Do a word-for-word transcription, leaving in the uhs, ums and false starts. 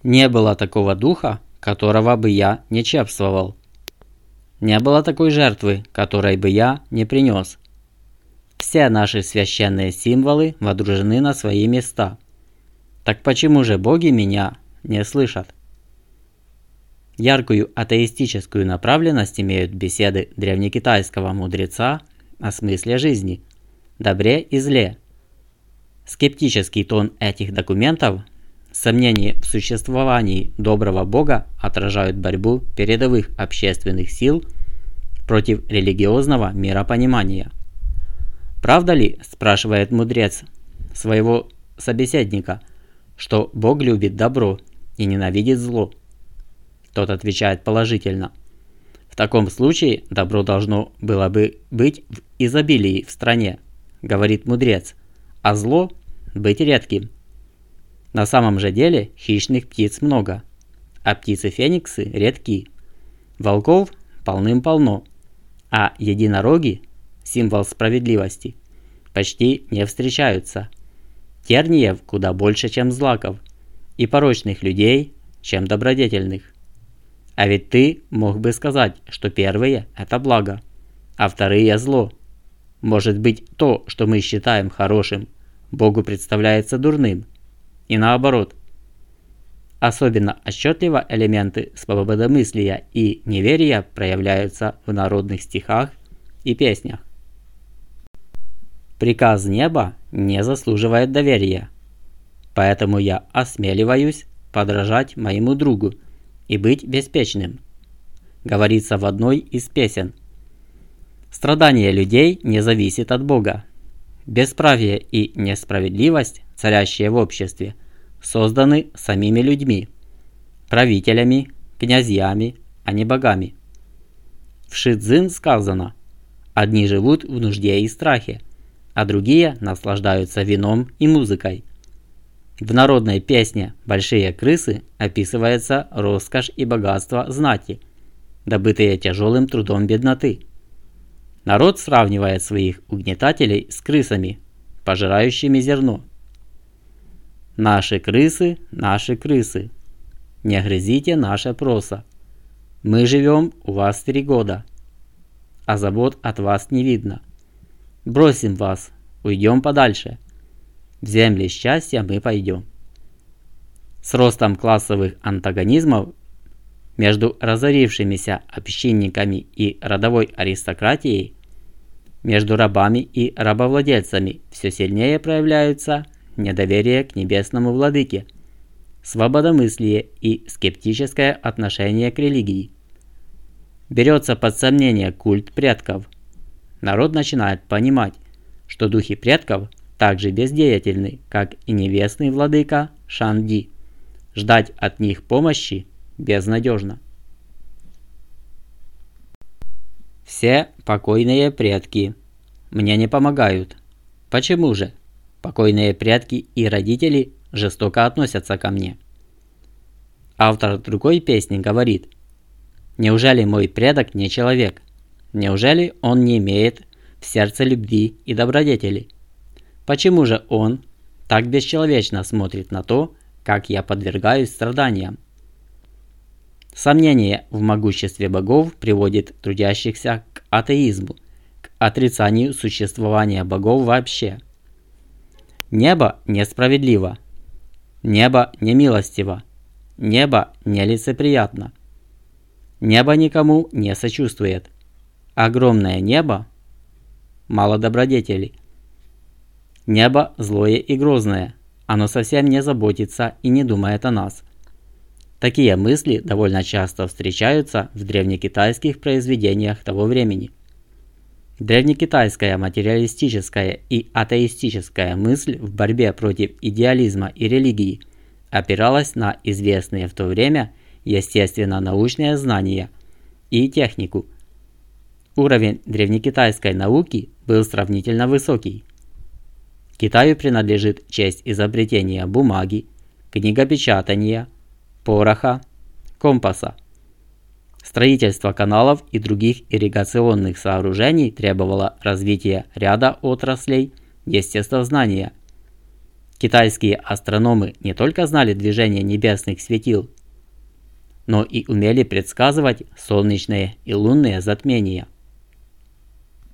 Не было такого духа, которого бы я не чествовал. Не было такой жертвы, которой бы я не принес. Все наши священные символы водружены на свои места. Так почему же боги меня не слышат? Яркую атеистическую направленность имеют беседы древнекитайского мудреца о смысле жизни, добре и зле. Скептический тон этих документов, сомнения в существовании доброго Бога отражают борьбу передовых общественных сил против религиозного миропонимания. Правда ли, спрашивает мудрец своего собеседника, что Бог любит добро и ненавидит зло? Тот отвечает положительно. В таком случае добро должно было бы быть в изобилии в стране, говорит мудрец, а зло быть редким. На самом же деле хищных птиц много, а птицы-фениксы редки. Волков полным-полно, а единороги, символ справедливости, почти не встречаются. Терниев куда больше, чем злаков, и порочных людей, чем добродетельных. А ведь ты мог бы сказать, что первые – это благо, а вторые – зло. Может быть, то, что мы считаем хорошим, Богу представляется дурным. И наоборот. Особенно отчетливо элементы свободомыслия и неверия проявляются в народных стихах и песнях. Приказ неба не заслуживает доверия, поэтому я осмеливаюсь подражать моему другу и быть беспечным, говорится в одной из песен. Страдание людей не зависит от Бога. Бесправие и несправедливость, царящие в обществе, созданы самими людьми, правителями, князьями, а не богами. В Ши Цзин сказано: «Одни живут в нужде и страхе, а другие наслаждаются вином и музыкой». В народной песне «Большие крысы» описывается роскошь и богатство знати, добытые тяжелым трудом бедноты. Народ сравнивает своих угнетателей с крысами, пожирающими зерно. «Наши крысы, наши крысы, не грызите наше просо. Мы живем у вас три года, а забот от вас не видно. Бросим вас, уйдем подальше. В земли счастья мы пойдем». С ростом классовых антагонизмов между разорившимися общинниками и родовой аристократией, между рабами и рабовладельцами все сильнее проявляются недоверие к небесному владыке, свободомыслие и скептическое отношение к религии. Берется под сомнение культ предков. Народ начинает понимать, что духи предков так же бездеятельны, как и небесный владыка Шанди. Ждать от них помощи безнадежно. Все покойные предки мне не помогают. Почему же? Покойные предки и родители жестоко относятся ко мне. Автор другой песни говорит: «Неужели мой предок не человек? Неужели он не имеет в сердце любви и добродетели? Почему же он так бесчеловечно смотрит на то, как я подвергаюсь страданиям?» Сомнение в могуществе богов приводит трудящихся к атеизму, к отрицанию существования богов вообще. Небо несправедливо, небо немилостиво, небо нелицеприятно, небо никому не сочувствует, огромное небо мало добродетели, небо злое и грозное, оно совсем не заботится и не думает о нас. Такие мысли довольно часто встречаются в древнекитайских произведениях того времени. Древнекитайская материалистическая и атеистическая мысль в борьбе против идеализма и религии опиралась на известные в то время естественно-научные знания и технику. Уровень древнекитайской науки был сравнительно высокий. Китаю принадлежит честь изобретения бумаги, книгопечатания, пороха, компаса. Строительство каналов и других ирригационных сооружений требовало развития ряда отраслей естествознания. Китайские астрономы не только знали движение небесных светил, но и умели предсказывать солнечные и лунные затмения.